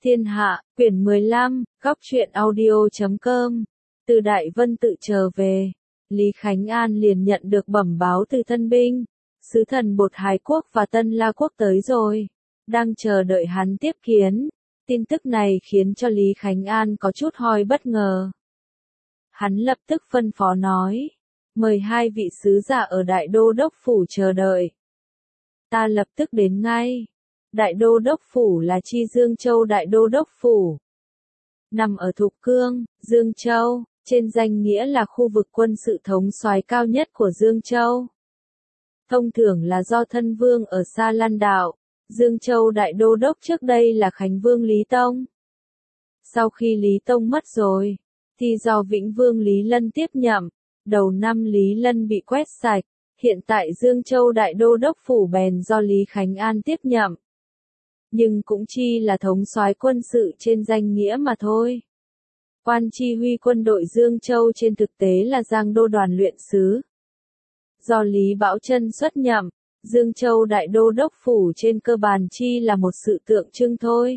Thiên Hạ, quyển 15, góc truyện audio.com. Từ Đại Vân tự trở về, Lý Khánh An liền nhận được bẩm báo từ thân binh. Sứ thần Bột Hải Quốc và Tân La Quốc tới rồi, đang chờ đợi hắn tiếp kiến. Tin tức này khiến cho Lý Khánh An có chút hơi bất ngờ. Hắn lập tức phân phó nói, mời hai vị sứ giả ở Đại Đô Đốc Phủ chờ đợi. Ta lập tức đến ngay. Đại Đô Đốc Phủ là chi Dương Châu Đại Đô Đốc Phủ. Nằm ở Thục Cương, Dương Châu, trên danh nghĩa là khu vực quân sự thống soái cao nhất của Dương Châu. Thông thường là do thân vương ở Sa Lan Đạo, Dương Châu Đại Đô Đốc trước đây là Khánh Vương Lý Tông. Sau khi Lý Tông mất rồi, thì do Vĩnh Vương Lý Lân tiếp nhậm, đầu năm Lý Lân bị quét sạch, hiện tại Dương Châu Đại Đô Đốc Phủ bèn do Lý Khánh An tiếp nhậm. Nhưng cũng chi là thống soái quân sự trên danh nghĩa mà thôi. Quan chi huy quân đội Dương Châu trên thực tế là Giang Đô đoàn luyện sứ. Do Lý Bảo Trân xuất nhậm, Dương Châu Đại Đô Đốc Phủ trên cơ bản chi là một sự tượng trưng thôi.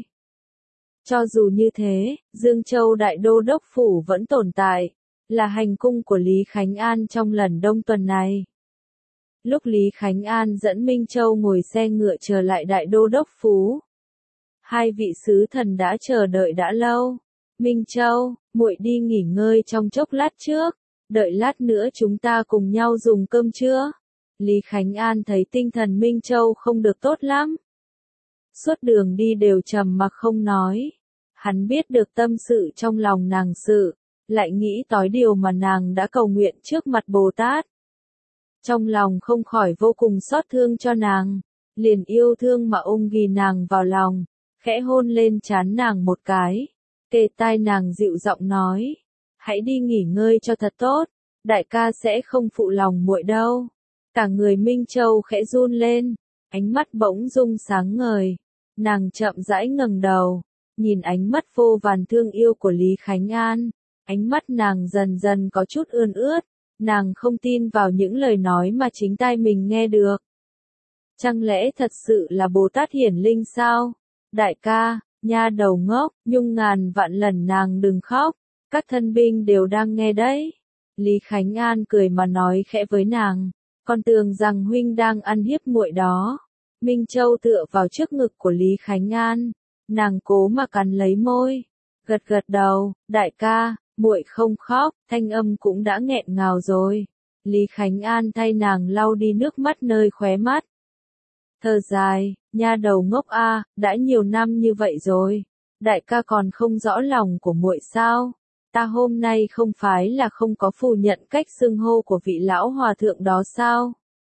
Cho dù như thế, Dương Châu Đại Đô Đốc Phủ vẫn tồn tại, là hành cung của Lý Khánh An trong lần đông tuần này. Lúc Lý Khánh An dẫn Minh Châu ngồi xe ngựa trở lại Đại Đô Đốc Phủ, hai vị sứ thần đã chờ đợi đã lâu. Minh Châu, muội đi nghỉ ngơi trong chốc lát trước, đợi lát nữa chúng ta cùng nhau dùng cơm trưa. Lý Khánh An thấy tinh thần Minh Châu không được tốt lắm. Suốt đường đi đều trầm mặc không nói. Hắn biết được tâm sự trong lòng nàng sự, lại nghĩ tới điều mà nàng đã cầu nguyện trước mặt Bồ Tát. Trong lòng không khỏi vô cùng xót thương cho nàng, liền yêu thương mà ôm ghì nàng vào lòng, khẽ hôn lên trán nàng một cái, kề tai nàng dịu giọng nói, hãy đi nghỉ ngơi cho thật tốt, đại ca sẽ không phụ lòng muội đâu. Cả người Minh Châu khẽ run lên, ánh mắt bỗng dưng sáng ngời, nàng chậm rãi ngẩng đầu, nhìn ánh mắt vô vàn thương yêu của Lý Khánh An, ánh mắt nàng dần dần có chút ươn ướt, nàng không tin vào những lời nói mà chính tai mình nghe được. Chẳng lẽ thật sự là Bồ Tát hiển linh sao? Đại ca, nha đầu ngốc, nhung ngàn vạn lần nàng đừng khóc, các thân binh đều đang nghe đấy. Lý Khánh An cười mà nói khẽ với nàng, còn tưởng rằng huynh đang ăn hiếp muội đó. Minh Châu tựa vào trước ngực của Lý Khánh An, nàng cố mà cắn lấy môi, gật gật đầu, đại ca, muội không khóc, thanh âm cũng đã nghẹn ngào rồi. Lý Khánh An thay nàng lau đi nước mắt nơi khóe mắt. Thở dài, nha đầu ngốc a, đã nhiều năm như vậy rồi, đại ca còn không rõ lòng của muội sao? Ta hôm nay không phải là không có phủ nhận cách xưng hô của vị lão hòa thượng đó sao?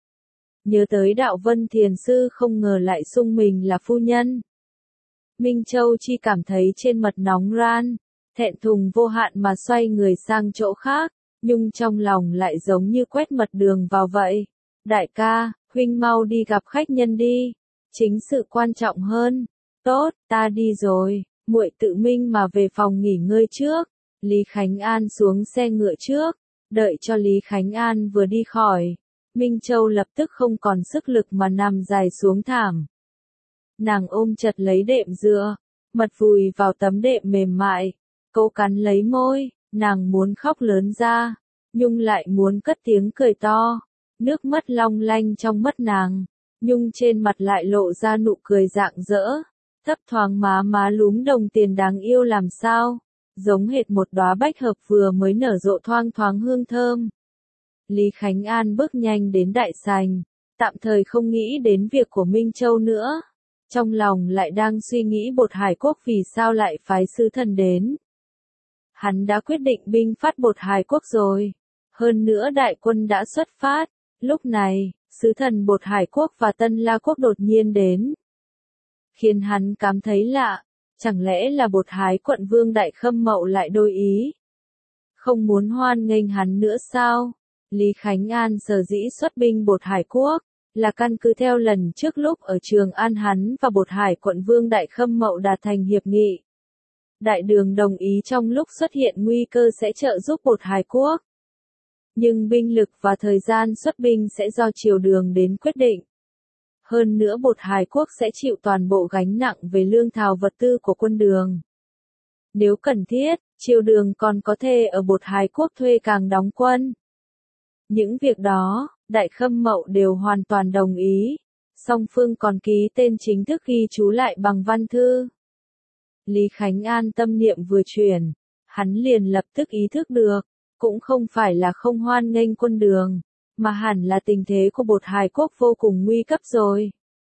Nhớ tới Đạo Vân Thiền Sư không ngờ lại xưng mình là phu nhân. Minh Châu chỉ cảm thấy trên mặt nóng ran, thẹn thùng vô hạn mà xoay người sang chỗ khác, nhưng trong lòng lại giống như quét mật đường vào vậy. Đại ca, huynh mau đi gặp khách nhân đi, chính sự quan trọng hơn. Tốt, ta đi rồi, muội tự mình mà về phòng nghỉ ngơi trước. Lý Khánh An xuống xe ngựa trước, đợi cho Lý Khánh An vừa đi khỏi, Minh Châu lập tức không còn sức lực mà nằm dài xuống thảm. Nàng ôm chặt lấy đệm dựa, mặt vùi vào tấm đệm mềm mại, cố cắn lấy môi, nàng muốn khóc lớn ra, nhưng lại muốn cất tiếng cười to. Nước mắt long lanh trong mắt nàng, nhưng trên mặt lại lộ ra nụ cười rạng rỡ, thấp thoáng má lúm đồng tiền đáng yêu làm sao, giống hệt một đóa bách hợp vừa mới nở rộ thoang thoáng hương thơm. Lý Khánh An bước nhanh đến đại sảnh, tạm thời không nghĩ đến việc của Minh Châu nữa, trong lòng lại đang suy nghĩ Bột Hải Quốc vì sao lại phái sứ thần đến. Hắn đã quyết định binh phát Bột Hải Quốc rồi, hơn nữa đại quân đã xuất phát. Lúc này, sứ thần Bột Hải Quốc và Tân La Quốc đột nhiên đến, khiến hắn cảm thấy lạ, chẳng lẽ là Bột Hải quận vương Đại Khâm Mậu lại đổi ý, không muốn hoan nghênh hắn nữa sao? Lý Khánh An sở dĩ xuất binh Bột Hải Quốc, là căn cứ theo lần trước lúc ở Trường An hắn và Bột Hải quận vương Đại Khâm Mậu đạt thành hiệp nghị. Đại đường đồng ý trong lúc xuất hiện nguy cơ sẽ trợ giúp Bột Hải Quốc. Nhưng binh lực và thời gian xuất binh sẽ do triều đường đến quyết định. Hơn nữa Bột Hải Quốc sẽ chịu toàn bộ gánh nặng về lương thảo vật tư của quân Đường. Nếu cần thiết, Triều Đường còn có thể ở Bột Hải Quốc thuê càng đóng quân. Những việc đó, Đại Khâm Mậu đều hoàn toàn đồng ý. Song phương còn ký tên chính thức ghi chú lại bằng văn thư. Lý Khánh An tâm niệm vừa chuyển, hắn liền lập tức ý thức được, cũng không phải là không hoan nghênh quân Đường, mà hẳn là tình thế của Bột Hải Quốc vô cùng nguy cấp rồi.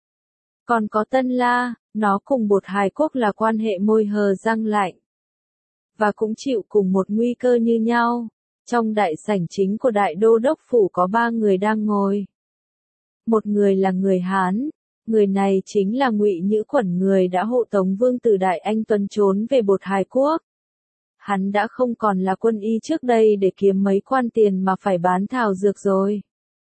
Còn có Tân La, nó cùng Bột Hải Quốc là quan hệ môi hờ răng lạnh, và cũng chịu cùng một nguy cơ như nhau. Trong đại sảnh chính của Đại Đô Đốc Phủ có 3 người đang ngồi. Một người là người Hán, người này chính là Ngụy Nhữ Quẩn, người đã hộ tống Vương tử Đại Anh Tuấn trốn về Bột Hải Quốc. Hắn đã không còn là quân y trước đây để kiếm mấy quan tiền mà phải bán thảo dược rồi.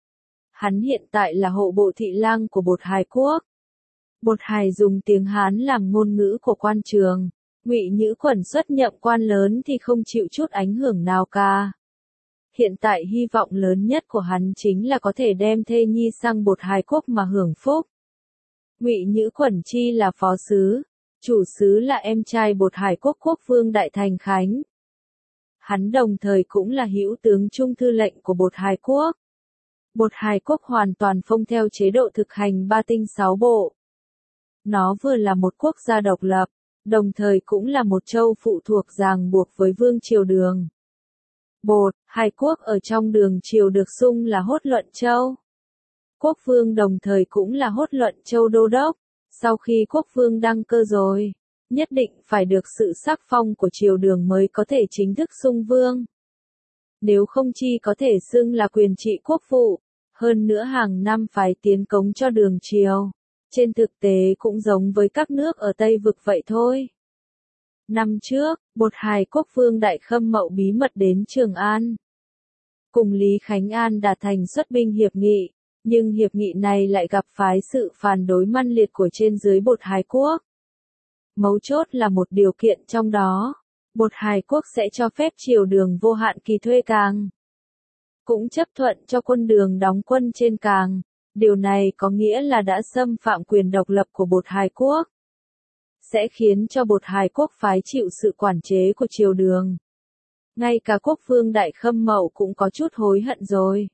Hắn hiện tại là hộ bộ thị lang của Bột Hải Quốc. Bột Hải dùng tiếng Hán làm ngôn ngữ của quan trường. Ngụy Nhữ Quẩn xuất nhậm quan lớn thì không chịu chút ảnh hưởng nào cả. Hiện tại hy vọng lớn nhất của hắn chính là có thể đem thê nhi sang Bột Hải Quốc mà hưởng phúc. Ngụy Nhữ Quẩn chi là phó sứ, chủ sứ là em trai Bột Hải Quốc quốc vương Đại Thành Khánh. Hắn đồng thời cũng là hữu tướng trung thư lệnh của Bột Hải Quốc. Bột Hải Quốc hoàn toàn phông theo chế độ thực hành 3 tinh 6 bộ. Nó vừa là một quốc gia độc lập, đồng thời cũng là một châu phụ thuộc ràng buộc với Vương Triều Đường. Bột Hải Quốc ở trong Đường Triều được xưng là Hốt Luận Châu. Quốc vương đồng thời cũng là Hốt Luận Châu Đô Đốc. Sau khi quốc vương đăng cơ rồi, nhất định phải được sự sắc phong của Triều Đường mới có thể chính thức xưng vương. Nếu không chi có thể xưng là quyền trị quốc vụ, hơn nữa hàng năm phải tiến cống cho Đường Triều. Trên thực tế cũng giống với các nước ở Tây Vực vậy thôi. Năm trước, Bột Hải Quốc vương Đại Khâm Mậu bí mật đến Trường An. Cùng Lý Khánh An đạt thành xuất binh hiệp nghị, nhưng hiệp nghị này lại gặp phải sự phản đối manh liệt của trên dưới Bột Hải Quốc. Mấu chốt là một điều kiện trong đó, Bột Hải Quốc sẽ cho phép Triều Đường vô hạn kỳ thuê cảng. Cũng chấp thuận cho quân Đường đóng quân trên cảng. Điều này có nghĩa là đã xâm phạm quyền độc lập của Bột Hải Quốc. Sẽ khiến cho Bột Hải Quốc phái chịu sự quản chế của Triều Đường. Ngay cả quốc vương Đại Khâm Mậu cũng có chút hối hận rồi.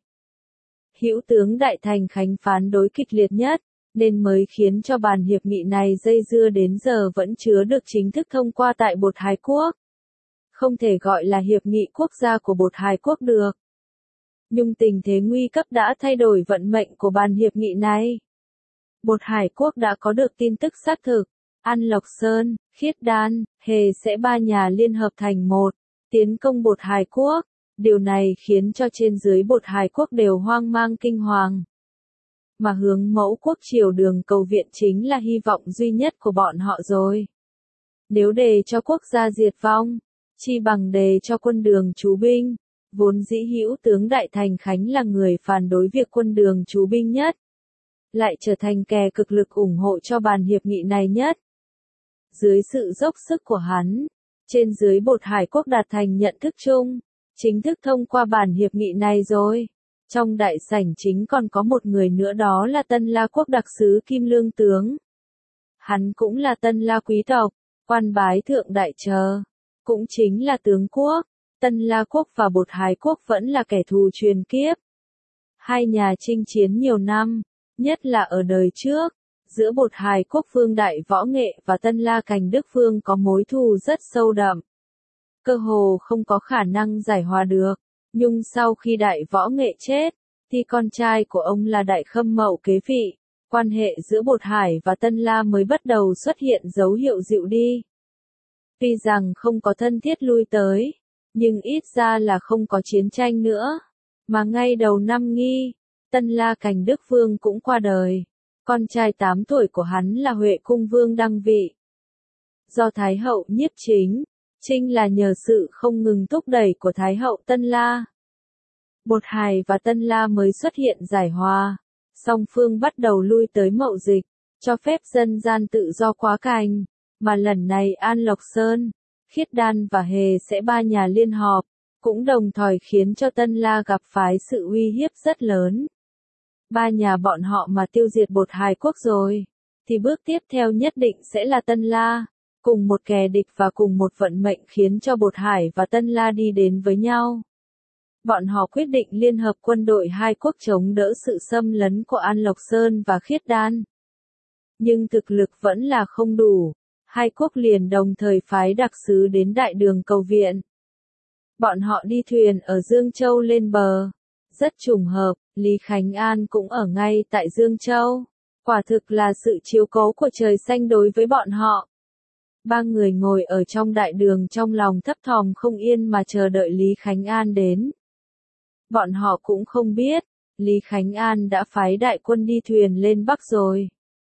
Hữu tướng Đại Thành Khánh phán đối kịch liệt nhất, nên mới khiến cho bàn hiệp nghị này dây dưa đến giờ vẫn chưa được chính thức thông qua tại Bột Hải Quốc. Không thể gọi là hiệp nghị quốc gia của Bột Hải Quốc được. Nhưng tình thế nguy cấp đã thay đổi vận mệnh của bàn hiệp nghị này. Bột Hải Quốc đã có được tin tức xác thực, An Lộc Sơn, Khiết Đan, Hề sẽ 3 nhà liên hợp thành một, tiến công Bột Hải Quốc. Điều này khiến cho trên dưới Bột Hải Quốc đều hoang mang kinh hoàng. Mà hướng mẫu quốc Triều Đường cầu viện chính là hy vọng duy nhất của bọn họ rồi. Nếu đề cho quốc gia diệt vong, chi bằng đề cho quân Đường trú binh. Vốn dĩ hữu tướng Đại Thành Khánh là người phản đối việc quân Đường trú binh nhất, lại trở thành kẻ cực lực ủng hộ cho bàn hiệp nghị này nhất. Dưới sự dốc sức của hắn, trên dưới Bột Hải Quốc đạt thành nhận thức chung, chính thức thông qua bản hiệp nghị này rồi. Trong đại sảnh chính còn có một người nữa, đó là Tân La Quốc đặc sứ Kim Lương Tướng. Hắn cũng là Tân La quý tộc, quan bái thượng đại chờ, cũng chính là tướng quốc. Tân La Quốc và Bột Hải Quốc vẫn là kẻ thù truyền kiếp. Hai nhà chinh chiến nhiều năm, nhất là ở đời trước, giữa Bột Hải Quốc vương Đại Võ Nghệ và Tân La Cảnh Đức Vương có mối thù rất sâu đậm. Cơ hồ không có khả năng giải hòa được, nhưng sau khi Đại Võ Nghệ chết, thì con trai của ông là Đại Khâm Mậu kế vị, quan hệ giữa Bột Hải và Tân La mới bắt đầu xuất hiện dấu hiệu dịu đi. Tuy rằng không có thân thiết lui tới, nhưng ít ra là không có chiến tranh nữa. Mà ngay đầu năm Nghi, Tân La Cảnh Đức Vương cũng qua đời. Con trai 8 tuổi của hắn là Huệ Cung Vương đăng vị. Do Thái hậu Nhiếp Trinh là nhờ sự không ngừng thúc đẩy của Thái hậu Tân La, Bột Hải và Tân La mới xuất hiện giải hòa. Song phương bắt đầu lui tới mậu dịch, cho phép dân gian tự do quá cảnh. Mà lần này An Lộc Sơn, Khiết Đan và Hề sẽ 3 nhà liên họp, cũng đồng thời khiến cho Tân La gặp phải sự uy hiếp rất lớn. ba nhà bọn họ mà tiêu diệt Bột Hải quốc rồi, thì bước tiếp theo nhất định sẽ là Tân La, cùng một kẻ địch và cùng một vận mệnh khiến cho Bột Hải và Tân La đi đến với nhau. Bọn họ quyết định liên hợp quân đội hai quốc chống đỡ sự xâm lấn của An Lộc Sơn và Khiết Đan. Nhưng thực lực vẫn là không đủ, hai quốc liền đồng thời phái đặc sứ đến đại đường cầu viện. Bọn họ đi thuyền ở Dương Châu lên bờ. Rất trùng hợp, Lý Khánh An cũng ở ngay tại Dương Châu. Quả thực là sự chiếu cố của trời xanh đối với bọn họ. Ba người ngồi ở trong đại đường trong lòng thấp thỏm không yên mà chờ đợi Lý Khánh An đến. Bọn họ cũng không biết, Lý Khánh An đã phái đại quân đi thuyền lên Bắc rồi.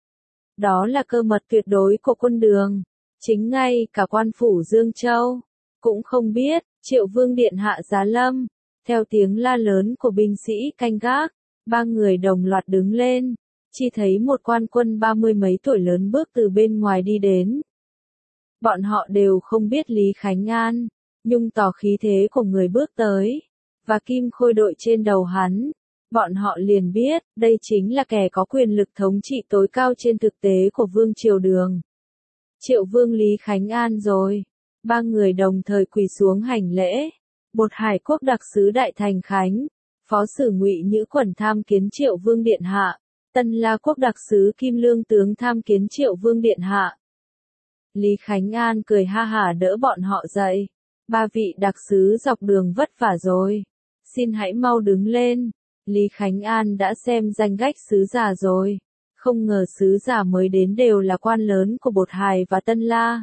Đó là cơ mật tuyệt đối của quân đường. Chính ngay cả quan phủ Dương Châu cũng không biết, Triệu Vương điện hạ giá lâm. Theo tiếng la lớn của binh sĩ canh gác, ba người đồng loạt đứng lên, chỉ thấy một quan quân 30 mấy tuổi lớn bước từ bên ngoài đi đến. Bọn họ đều không biết Lý Khánh An, nhưng tỏ khí thế của người bước tới, và kim khôi đội trên đầu hắn. Bọn họ liền biết, đây chính là kẻ có quyền lực thống trị tối cao trên thực tế của Vương Triều Đường. Triệu Vương Lý Khánh An rồi. Ba người đồng thời quỳ xuống hành lễ. Bột Hải quốc đặc sứ Đại Thành Khánh, phó sử Ngụy Nhữ Quẩn tham kiến Triệu Vương điện hạ, Tân La quốc đặc sứ Kim Lương tướng tham kiến Triệu Vương điện hạ. Lý Khánh An cười ha hả đỡ bọn họ dậy. Ba vị đặc sứ dọc đường vất vả rồi, xin hãy mau đứng lên. Lý Khánh An đã xem danh sách sứ giả rồi, không ngờ sứ giả mới đến đều là quan lớn của Bột Hải và Tân La.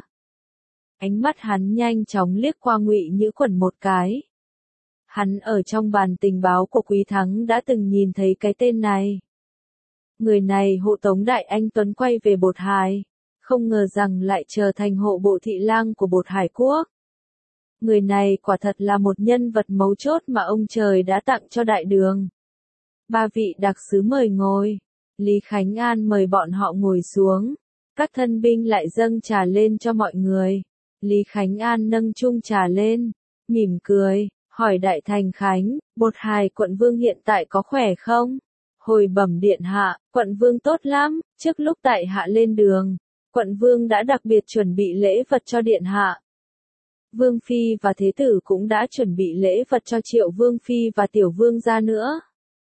Ánh mắt hắn nhanh chóng liếc qua Ngụy Nhữ Quẩn một cái. Hắn ở trong bàn tình báo của Quý Thắng đã từng nhìn thấy cái tên này. Người này hộ tống Đại Anh Tuấn quay về Bột Hải, không ngờ rằng lại trở thành hộ bộ thị lang của Bột Hải quốc. Người này quả thật là một nhân vật mấu chốt mà ông trời đã tặng cho đại đường. Ba vị đặc sứ mời ngồi. Lý Khánh An mời bọn họ ngồi xuống. Các thân binh lại dâng trà lên cho mọi người. Lý Khánh An nâng chung trà lên, mỉm cười, hỏi Đại Thành Khánh, Bột Hải quận vương hiện tại có khỏe không? Hồi bẩm điện hạ, quận vương tốt lắm, trước lúc tại hạ lên đường, quận vương đã đặc biệt chuẩn bị lễ vật cho điện hạ. Vương phi và thế tử cũng đã chuẩn bị lễ vật cho Triệu Vương phi và Tiểu Vương gia nữa.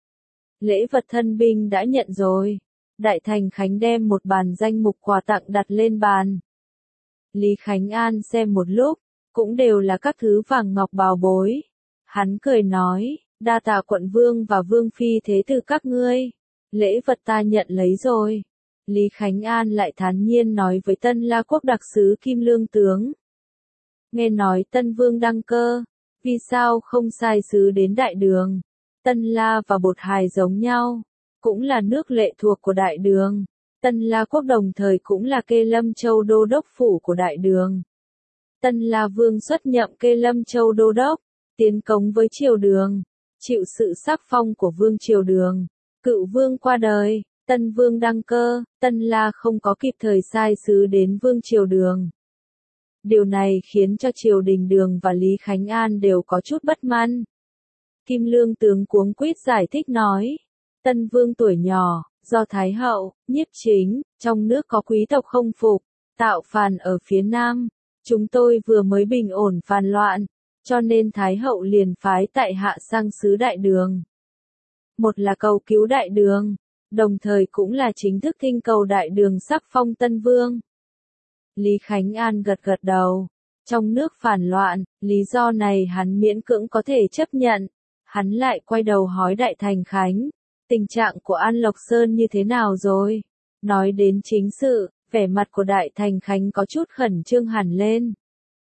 Lễ vật thân binh đã nhận rồi. Đại Thành Khánh đem một bàn danh mục quà tặng đặt lên bàn. Lý Khánh An xem một lúc, cũng đều là các thứ vàng ngọc bào bối. Hắn cười nói, đa tạ quận vương và vương phi thế tử các ngươi. Lễ vật ta nhận lấy rồi. Lý Khánh An lại thản nhiên nói với Tân La quốc đặc sứ Kim Lương tướng. Nghe nói Tân Vương đăng cơ, vì sao không sai sứ đến đại đường? Tân La và Bột Hải giống nhau, cũng là nước lệ thuộc của đại đường. Tân La quốc đồng thời cũng là Kê Lâm Châu đô đốc phủ của đại đường. Tân La Vương xuất nhậm Kê Lâm Châu đô đốc, tiến cống với triều đường, chịu sự sắc phong của Vương Triều Đường. Cựu Vương qua đời, Tân Vương đăng cơ, Tân La không có kịp thời sai sứ đến Vương Triều Đường. Điều này khiến cho triều đình Đường và Lý Khánh An đều có chút bất mãn. Kim Lương tướng cuống quýt giải thích nói, Tân Vương tuổi nhỏ, do Thái hậu, Nhiếp Chính, trong nước có quý tộc không phục, tạo phản ở phía Nam. Chúng tôi vừa mới bình ổn phản loạn, cho nên Thái hậu liền phái tại hạ sang sứ đại đường. Một là cầu cứu đại đường, đồng thời cũng là chính thức thỉnh cầu đại đường sắc phong Tân Vương. Lý Khánh An gật gật đầu. Trong nước phản loạn, lý do này hắn miễn cưỡng có thể chấp nhận. Hắn lại quay đầu hỏi Đại Thành Khánh, tình trạng của An Lộc Sơn như thế nào rồi? Nói đến chính sự, vẻ mặt của Đại Thành Khánh có chút khẩn trương hẳn lên.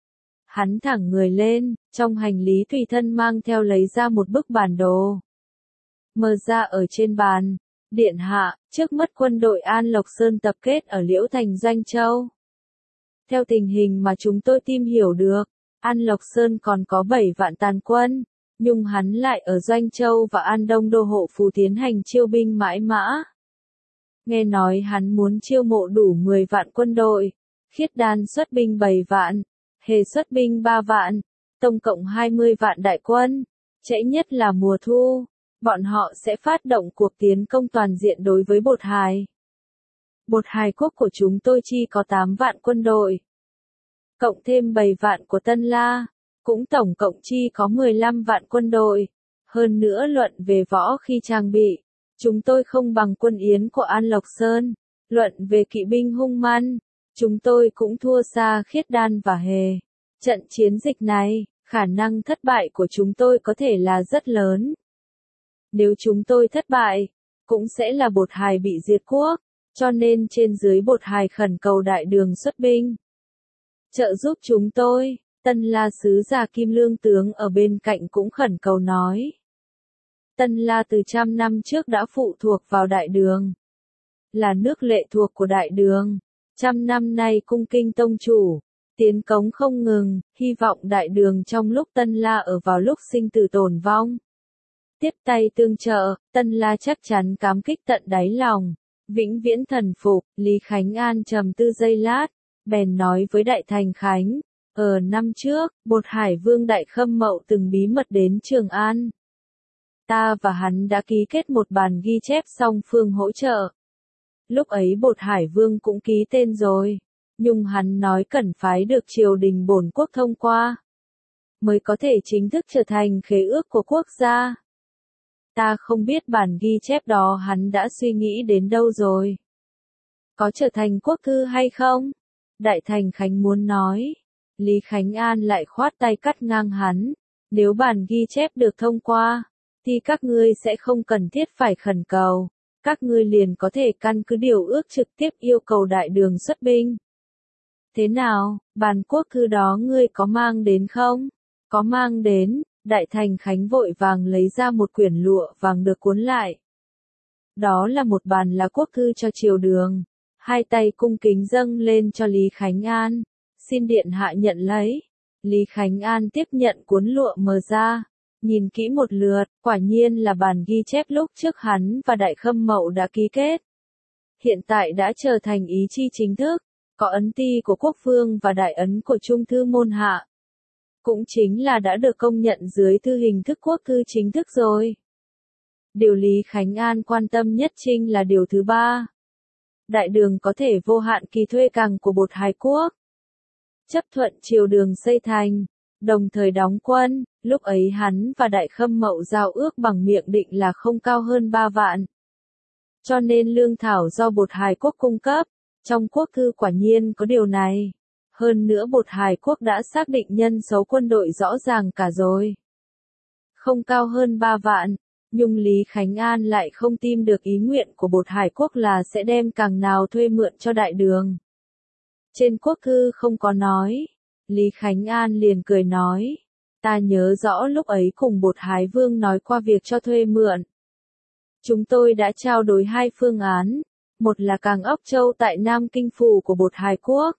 Hắn thẳng người lên, trong hành lý tùy thân mang theo lấy ra một bức bản đồ. Mở ra ở trên bàn, điện hạ, trước mắt quân đội An Lộc Sơn tập kết ở Liễu Thành Doanh Châu. Theo tình hình mà chúng tôi tìm hiểu được, An Lộc Sơn còn có 7 vạn tàn quân, nhưng hắn lại ở Doanh Châu và An Đông đô hộ phủ tiến hành chiêu binh mãi mã. Nghe nói hắn muốn chiêu mộ đủ 10 vạn quân đội, Khiết Đan xuất binh 7 vạn, Hề xuất binh 3 vạn, tổng cộng 20 vạn đại quân, trễ nhất là mùa thu, bọn họ sẽ phát động cuộc tiến công toàn diện đối với Bột Hải. Bột Hải quốc của chúng tôi chi có 8 vạn quân đội. Cộng thêm 7 vạn của Tân La, cũng tổng cộng chi có 15 vạn quân đội. Hơn nữa luận về võ khi trang bị, chúng tôi không bằng quân Yến của An Lộc Sơn. Luận về kỵ binh hung man, chúng tôi cũng thua xa Khiết Đan và Hề. Trận chiến dịch này, khả năng thất bại của chúng tôi có thể là rất lớn. Nếu chúng tôi thất bại, cũng sẽ là Bột Hải bị diệt quốc, cho nên trên dưới Bột Hải khẩn cầu Đại Đường xuất binh. Trợ giúp chúng tôi, Tân La sứ giả Kim Lương tướng ở bên cạnh cũng khẩn cầu nói. Tân La từ 100 năm trước đã phụ thuộc vào Đại Đường. Là nước lệ thuộc của Đại Đường, 100 năm nay cung kinh tông chủ, tiến cống không ngừng, hy vọng Đại Đường trong lúc Tân La ở vào lúc sinh tử tồn vong. Tiếp tay tương trợ, Tân La chắc chắn cảm kích tận đáy lòng, vĩnh viễn thần phục. Lý Khánh An trầm tư giây lát, bèn nói với Đại Thành Khánh, ở năm trước, Bột Hải Vương Đại Khâm Mậu từng bí mật đến Trường An. Ta và hắn đã ký kết một bản ghi chép song phương hỗ trợ. Lúc ấy Bột Hải Vương cũng ký tên rồi, nhưng hắn nói cần phái được triều đình bổn quốc thông qua, mới có thể chính thức trở thành khế ước của quốc gia. Ta không biết bản ghi chép đó hắn đã suy nghĩ đến đâu rồi. Có trở thành quốc thư hay không? Đại Thành Khánh muốn nói. Lý Khánh An lại khoát tay cắt ngang hắn. Nếu bản ghi chép được thông qua, thì các ngươi sẽ không cần thiết phải khẩn cầu. Các ngươi liền có thể căn cứ điều ước trực tiếp yêu cầu Đại Đường xuất binh. Thế nào, bản quốc thư đó ngươi có mang đến không? Có mang đến. Đại Thành Khánh vội vàng lấy ra một quyển lụa vàng được cuốn lại. Đó là một bản là quốc thư cho triều đường. Hai tay cung kính dâng lên cho Lý Khánh An. Xin điện hạ nhận lấy. Lý Khánh An tiếp nhận cuốn lụa mở ra. Nhìn kỹ một lượt, quả nhiên là bản ghi chép lúc trước hắn và Đại Khâm Mậu đã ký kết. Hiện tại đã trở thành ý chi chính thức, có ấn ti của quốc vương và đại ấn của trung thư môn hạ. Cũng chính là đã được công nhận dưới thư hình thức quốc thư chính thức rồi. Điều Lý Khánh An quan tâm nhất chính là điều thứ 3. Đại Đường có thể vô hạn kỳ thuê cảng của Bột Hải quốc. Chấp thuận triều đường xây thành, đồng thời đóng quân, lúc ấy hắn và Đại Khâm Mậu giao ước bằng miệng định là không cao hơn 3 vạn. Cho nên lương thảo do Bột Hải quốc cung cấp, trong quốc thư quả nhiên có điều này. Hơn nữa Bột Hải quốc đã xác định nhân số quân đội rõ ràng cả rồi. Không cao hơn 3 vạn, nhưng Lý Khánh An lại không tin được ý nguyện của Bột Hải quốc là sẽ đem cảng nào thuê mượn cho Đại Đường. Trên quốc thư không có nói. Lý Khánh An liền cười nói. Ta nhớ rõ lúc ấy cùng Bột Hải Vương nói qua việc cho thuê mượn. Chúng tôi đã trao đổi 2 phương án. Một là cảng Ốc Châu tại Nam Kinh Phủ của Bột Hải quốc.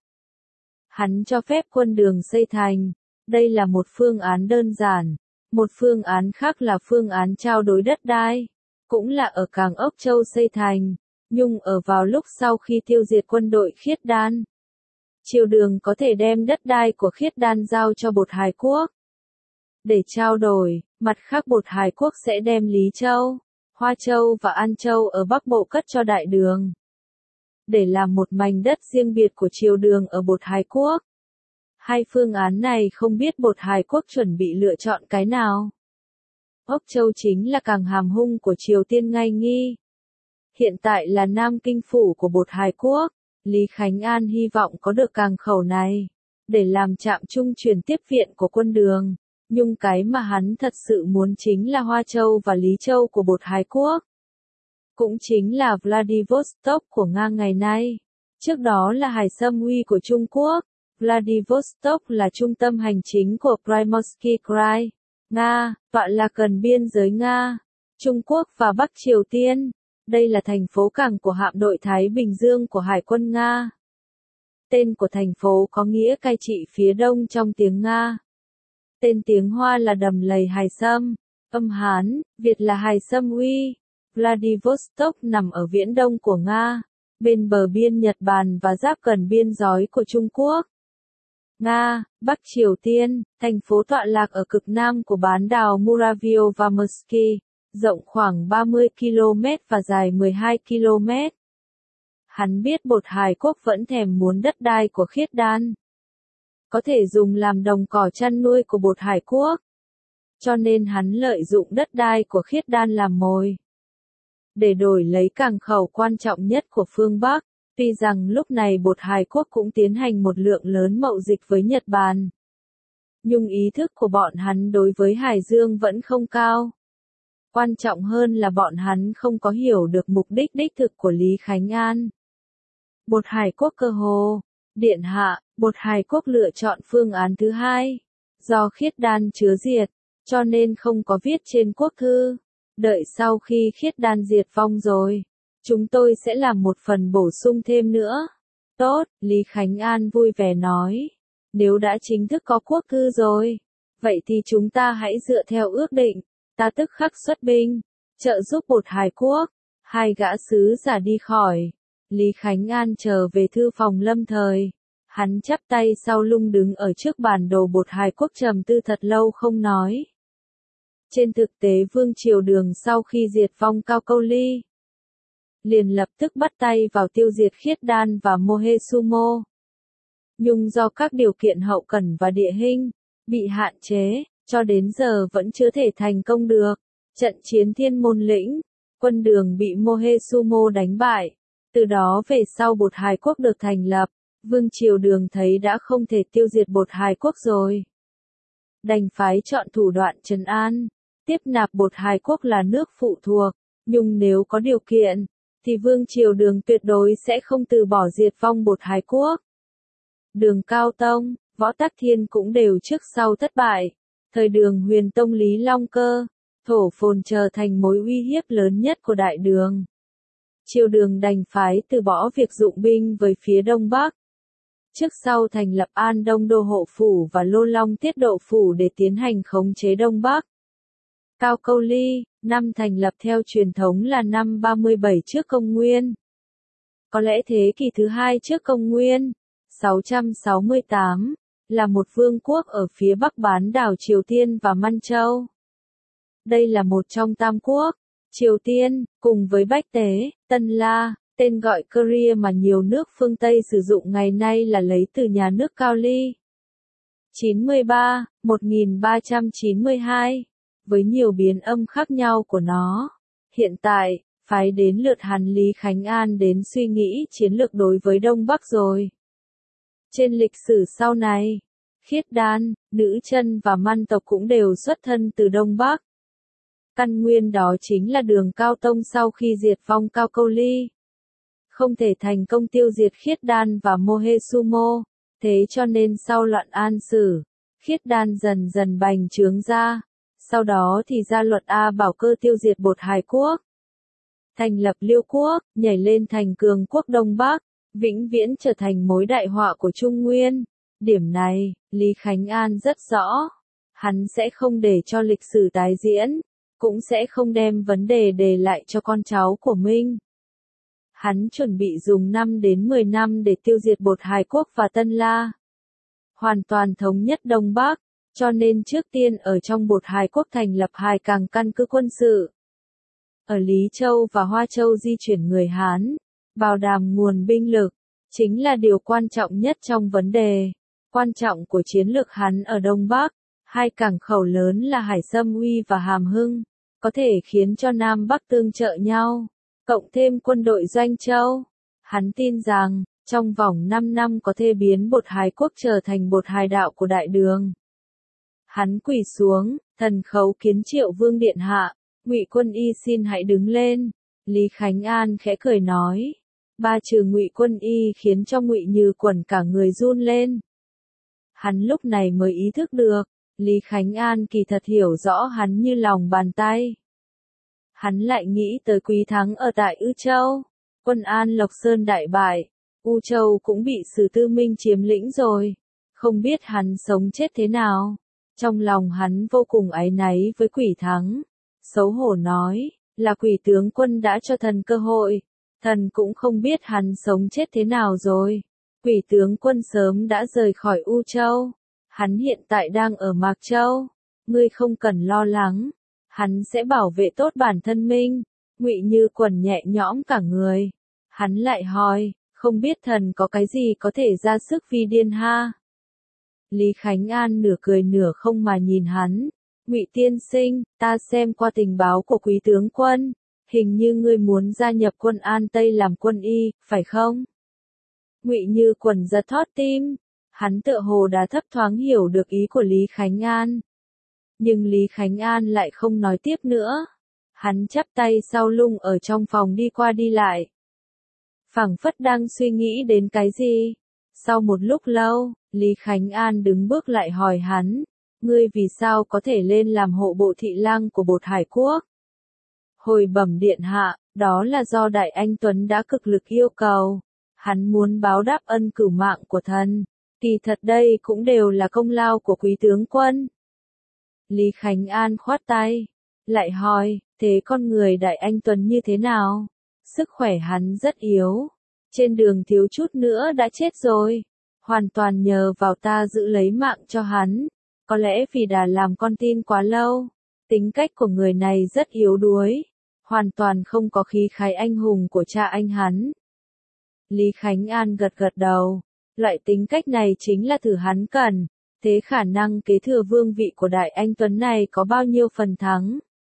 Hắn cho phép quân đường xây thành. Đây là một phương án đơn giản. Một phương án khác là phương án trao đổi đất đai. Cũng là ở cảng Ốc Châu xây thành. Nhưng ở vào lúc sau khi tiêu diệt quân đội Khiết Đan. Triều đường có thể đem đất đai của Khiết Đan giao cho Bột Hải quốc. Để trao đổi, mặt khác Bột Hải quốc sẽ đem Lý Châu, Hoa Châu và An Châu ở Bắc Bộ cất cho Đại Đường. Để làm một mảnh đất riêng biệt của triều đường ở Bột Hải quốc. 2 phương án này không biết Bột Hải quốc chuẩn bị lựa chọn cái nào. Ốc Châu chính là cảng hàm hung của Triều Tiên ngay nghi. Hiện tại là Nam Kinh Phủ của Bột Hải quốc. Lý Khánh An hy vọng có được cảng khẩu này, để làm trạm trung chuyển tiếp viện của quân đường. Nhưng cái mà hắn thật sự muốn chính là Hoa Châu và Lý Châu của Bột Hải quốc. Cũng chính là Vladivostok của Nga ngày nay. Trước đó là Hải Sâm Uy của Trung Quốc. Vladivostok là trung tâm hành chính của Primorsky Krai, Nga, tọa lạc gần biên giới Nga, Trung Quốc và Bắc Triều Tiên. Đây là thành phố cảng của hạm đội Thái Bình Dương của Hải quân Nga. Tên của thành phố có nghĩa cai trị phía đông trong tiếng Nga. Tên tiếng Hoa là đầm lầy Hải Sâm, âm Hán, Việt là Hải Sâm Uy. Vladivostok nằm ở viễn đông của Nga, bên bờ biên Nhật Bản và giáp gần biên giới của Trung Quốc. Nga, Bắc Triều Tiên, thành phố tọa lạc ở cực nam của bán đảo Muravio và Mursky, rộng khoảng 30 km và dài 12 km. Hắn biết Bột Hải Quốc vẫn thèm muốn đất đai của Khiết Đan, có thể dùng làm đồng cỏ chăn nuôi của Bột Hải Quốc. Cho nên hắn lợi dụng đất đai của Khiết Đan làm mồi, để đổi lấy cảng khẩu quan trọng nhất của phương Bắc. Tuy rằng lúc này Bột Hải Quốc cũng tiến hành một lượng lớn mậu dịch với Nhật Bản, nhưng ý thức của bọn hắn đối với Hải Dương vẫn không cao. Quan trọng hơn là bọn hắn không có hiểu được mục đích đích thực của Lý Khánh An. Bột Hải Quốc cơ hồ, điện hạ, Bột Hải Quốc lựa chọn phương án thứ hai. Do Khiết Đan chứa diệt, cho nên không có viết trên quốc thư. Đợi sau khi Khiết Đan diệt vong rồi, chúng tôi sẽ làm một phần bổ sung thêm nữa. Tốt, Lý Khánh An vui vẻ nói. Nếu đã chính thức có quốc thư rồi, vậy thì chúng ta hãy dựa theo ước định. Ta tức khắc xuất binh, trợ giúp Bột Hải Quốc. Hai gã sứ giả đi khỏi. Lý Khánh An trở về thư phòng lâm thời. Hắn chắp tay sau lưng đứng ở trước bản đồ Bột Hải Quốc trầm tư thật lâu không nói. Trên thực tế Vương Triều Đường sau khi diệt vong Cao Câu Ly, liền lập tức bắt tay vào tiêu diệt Khiết Đan và Mohesumo. Nhưng do các điều kiện hậu cần và địa hình bị hạn chế, cho đến giờ vẫn chưa thể thành công được. Trận chiến Thiên Môn Lĩnh, quân Đường bị Mohesumo đánh bại. Từ đó về sau Bột Hải Quốc được thành lập, Vương Triều Đường thấy đã không thể tiêu diệt Bột Hải Quốc rồi, đành phái chọn thủ đoạn trấn an, tiếp nạp Bột Hải Quốc là nước phụ thuộc, nhưng nếu có điều kiện, thì Vương Triều Đường tuyệt đối sẽ không từ bỏ diệt vong Bột Hải Quốc. Đường Cao Tông, Võ Tắc Thiên cũng đều trước sau thất bại. Thời Đường Huyền Tông Lý Long Cơ, Thổ Phồn trở thành mối uy hiếp lớn nhất của Đại Đường. Triều Đường đành phái từ bỏ việc dụng binh với phía Đông Bắc. Trước sau thành lập An Đông Đô Hộ Phủ và Lô Long Tiết Độ Phủ để tiến hành khống chế Đông Bắc. Cao Câu Ly, năm thành lập theo truyền thống là năm 37 trước công nguyên. Có lẽ thế kỷ thứ hai trước công nguyên, 668, là một vương quốc ở phía bắc bán đảo Triều Tiên và Man Châu. Đây là một trong tam quốc, Triều Tiên, cùng với Bách Tế, Tân La, tên gọi Korea mà nhiều nước phương Tây sử dụng ngày nay là lấy từ nhà nước Cao Ly. 93, 1392, với nhiều biến âm khác nhau của nó. Hiện tại, phái đến lượt hắn Lý Khánh An đến suy nghĩ chiến lược đối với Đông Bắc rồi. Trên lịch sử sau này, Khiết Đan, Nữ Chân và Man tộc cũng đều xuất thân từ Đông Bắc. Căn nguyên đó chính là Đường Cao Tông sau khi diệt vong Cao Câu Ly, không thể thành công tiêu diệt Khiết Đan và Mohesumo, thế cho nên sau loạn An Sử, Khiết Đan dần dần bành trướng ra, sau đó thì ra luật A Bảo Cơ tiêu diệt Bột Hải Quốc, thành lập Liêu Quốc, nhảy lên thành cường quốc Đông Bắc, vĩnh viễn trở thành mối đại họa của Trung Nguyên. Điểm này, Lý Khánh An rất rõ, hắn sẽ không để cho lịch sử tái diễn, cũng sẽ không đem vấn đề để lại cho con cháu của mình. Hắn chuẩn bị dùng 5 đến 10 năm để tiêu diệt Bột Hải Quốc và Tân La, hoàn toàn thống nhất Đông Bắc, cho nên trước tiên ở trong Bột Hải Quốc thành lập 2 càng căn cứ quân sự. Ở Lý Châu và Hoa Châu di chuyển người Hán, bảo đảm nguồn binh lực, chính là điều quan trọng nhất trong vấn đề. Quan trọng của chiến lược hắn ở Đông Bắc, 2 cảng khẩu lớn là Hải Sâm Uy và Hàm Hưng, có thể khiến cho Nam Bắc tương trợ nhau, cộng thêm quân đội Doanh Châu. Hắn tin rằng, trong vòng 5 năm có thể biến Bột Hải Quốc trở thành Bột Hải đạo của Đại Đường. Hắn quỳ xuống, thần khấu kiến Triệu Vương điện hạ, Ngụy Quân Y xin hãy đứng lên. Lý Khánh An khẽ cười nói, 3 chữ Ngụy Quân Y khiến cho Ngụy Như Quẩn cả người run lên. Hắn lúc này mới ý thức được, Lý Khánh An kỳ thật hiểu rõ hắn như lòng bàn tay. Hắn lại nghĩ tới Quý Thắng ở tại Ư Châu, quân An Lộc Sơn đại bại, U Châu cũng bị Sử Tư Minh chiếm lĩnh rồi, không biết hắn sống chết thế nào. Trong lòng hắn vô cùng áy náy với Quỷ Thắng, xấu hổ nói, là Quỷ tướng quân đã cho thần cơ hội, thần cũng không biết hắn sống chết thế nào rồi. Quỷ tướng quân sớm đã rời khỏi U Châu, hắn hiện tại đang ở Mạc Châu, ngươi không cần lo lắng. hắn sẽ bảo vệ tốt bản thân mình. Ngụy Như Quần nhẹ nhõm cả người. Hắn lại hỏi, không biết thần có cái gì có thể ra sức vi điên ha? Lý Khánh An nửa cười nửa không mà nhìn hắn. Ngụy tiên sinh, ta xem qua tình báo của quý tướng quân, hình như ngươi muốn gia nhập quân An Tây làm quân y, phải không? Ngụy Như Quần giật thót tim, hắn tựa hồ đã thấp thoáng hiểu được ý của Lý Khánh An. Nhưng Lý Khánh An lại không nói tiếp nữa. Hắn chắp tay sau lưng ở trong phòng đi qua đi lại. Phảng phất đang suy nghĩ đến cái gì. Sau một lúc lâu, Lý Khánh An đứng bước lại hỏi hắn, ngươi vì sao có thể lên làm hộ bộ thị lang của Bột Hải Quốc? Hồi bẩm điện hạ, đó là do Đại Anh Tuấn đã cực lực yêu cầu. Hắn muốn báo đáp ân cửu mạng của thần. Kỳ thật đây cũng đều là công lao của quý tướng quân. Lý Khánh An khoát tay, lại hỏi, thế con người Đại Anh Tuấn như thế nào? Sức khỏe hắn rất yếu. Trên đường thiếu chút nữa đã chết rồi. Hoàn toàn nhờ vào ta giữ lấy mạng cho hắn. Có lẽ vì đã làm con tin quá lâu. Tính cách của người này rất yếu đuối. Hoàn toàn không có khí khái anh hùng của cha anh hắn. Lý Khánh An gật gật đầu. Loại tính cách này chính là thứ hắn cần. Thế khả năng kế thừa vương vị của Đại Anh Tuấn này có bao nhiêu phần thắng?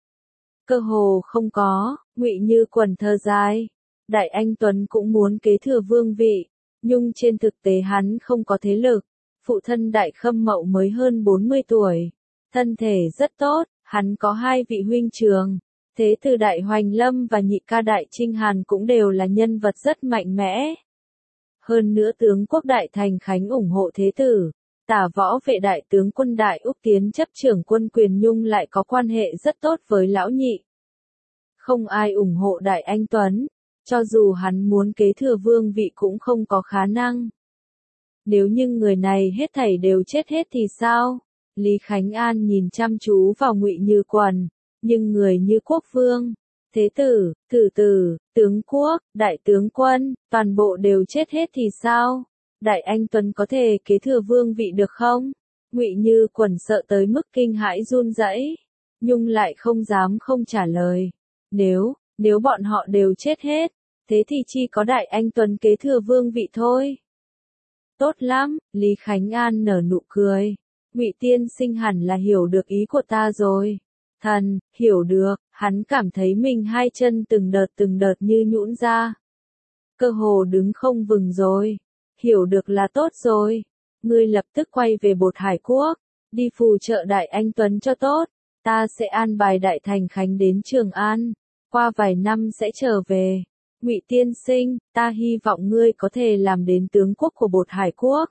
Cơ hồ không có. Ngụy Như Quần thở dài. Đại Anh Tuấn cũng muốn kế thừa vương vị, nhưng trên thực tế hắn không có thế lực. Phụ thân Đại Khâm Mậu mới hơn 40 tuổi, thân thể rất tốt, hắn có 2 vị huynh trưởng. Thế tử Đại Hoành Lâm và nhị ca Đại Trinh Hàn cũng đều là nhân vật rất mạnh mẽ. Hơn nữa tướng quốc Đại Thành Khánh ủng hộ thế tử, Tả Võ Vệ Đại tướng quân Đại Úc Tiến chấp trưởng quân quyền nhung lại có quan hệ rất tốt với lão nhị. Không ai ủng hộ Đại Anh Tuấn. Cho dù hắn muốn kế thừa vương vị cũng không có khả năng. Nếu như người này hết thảy đều chết hết thì sao? Lý Khánh An nhìn chăm chú vào Ngụy Như Quần, nhưng người như quốc vương, thế tử, thử tử, tướng quốc, đại tướng quân, toàn bộ đều chết hết thì sao? Đại Anh Tuấn có thể kế thừa vương vị được không? Ngụy Như Quần sợ tới mức kinh hãi run rẩy, nhưng lại không dám không trả lời. Nếu bọn họ đều chết hết, thế thì chỉ có Đại Anh Tuấn kế thừa vương vị thôi. Tốt lắm, Lý Khánh An nở nụ cười. Ngụy tiên sinh hẳn là hiểu được ý của ta rồi. Thần, hiểu được, hắn cảm thấy mình hai chân từng đợt như nhũn ra. Cơ hồ đứng không vững rồi. Hiểu được là tốt rồi. Ngươi lập tức quay về Bột Hải Quốc, đi phù trợ Đại Anh Tuấn cho tốt. Ta sẽ an bài Đại Thành Khánh đến Trường An, qua vài năm sẽ trở về. Ngụy tiên sinh, ta hy vọng ngươi có thể làm đến tướng quốc của Bột Hải Quốc.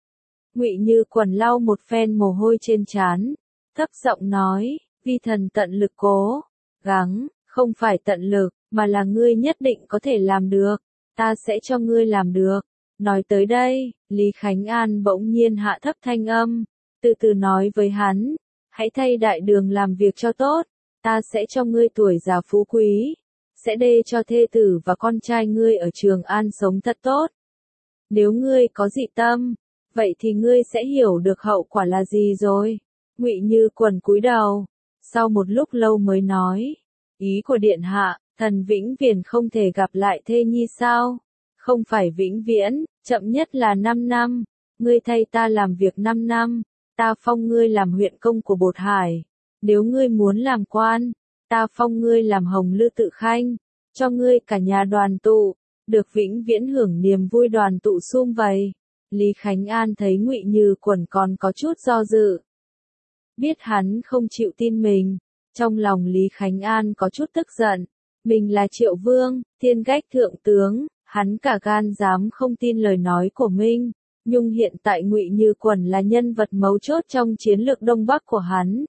Ngụy Như Quần lau một phen mồ hôi trên trán, thấp giọng nói, vi thần tận lực cố gắng, không phải tận lực, mà là ngươi nhất định có thể làm được, ta sẽ cho ngươi làm được. Nói tới đây, Lý Khánh An bỗng nhiên hạ thấp thanh âm, từ từ nói với hắn, hãy thay đại đường làm việc cho tốt, ta sẽ cho ngươi tuổi già phú quý, sẽ đê cho thê tử và con trai ngươi ở Trường An sống thật tốt. Nếu ngươi có dị tâm, vậy thì ngươi sẽ hiểu được hậu quả là gì rồi. Ngụy Như Quần cúi đầu, sau một lúc lâu mới nói, ý của điện hạ, thần vĩnh viễn không thể gặp lại thê nhi sao? Không phải vĩnh viễn, chậm nhất là 5 năm, ngươi thay ta làm việc 5 năm, ta phong ngươi làm huyện công của Bột Hải. Nếu ngươi muốn làm quan, ta phong ngươi làm Hồng Lư Tự Khanh, cho ngươi cả nhà đoàn tụ, được vĩnh viễn hưởng niềm vui đoàn tụ sum vầy. Lý Khánh An thấy Ngụy Như Quần còn có chút do dự. Biết hắn không chịu tin mình, trong lòng Lý Khánh An có chút tức giận. Mình là Triệu Vương, thiên gách thượng tướng, hắn cả gan dám không tin lời nói của mình. Nhưng hiện tại Ngụy Như Quần là nhân vật mấu chốt trong chiến lược Đông Bắc của hắn.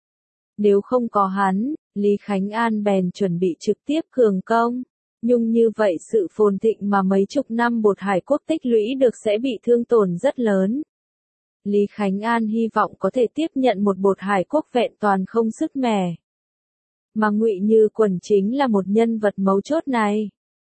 Nếu không có hắn, Lý Khánh An bèn chuẩn bị trực tiếp cường công. Nhưng như vậy sự phồn thịnh mà mấy chục năm Bột Hải Quốc tích lũy được sẽ bị thương tổn rất lớn. Lý Khánh An hy vọng có thể tiếp nhận một Bột Hải Quốc vẹn toàn không sức mẻ. Mà Ngụy Như Quần chính là một nhân vật mấu chốt này.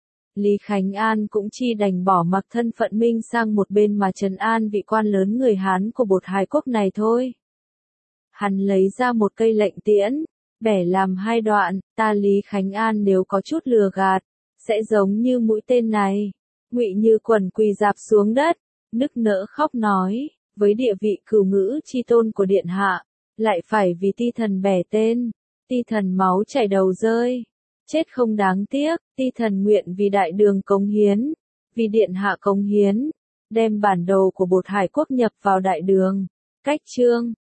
Lý Khánh An cũng chỉ đành bỏ mặc thân phận mình sang một bên mà trấn an vị quan lớn người Hán của Bột Hải Quốc này thôi. Hắn lấy ra một cây lệnh tiễn, bẻ làm hai đoạn, ta Lý Khánh An nếu có chút lừa gạt, sẽ giống như mũi tên này. Ngụy Như Quần quỳ rạp xuống đất, nức nở khóc nói, với địa vị cửu ngữ chi tôn của điện hạ, lại phải vì ti thần bẻ tên, ti thần máu chảy đầu rơi, chết không đáng tiếc, ti thần nguyện vì đại đường cống hiến, vì điện hạ cống hiến, đem bản đồ của Bột Hải Quốc nhập vào đại đường. Cách chương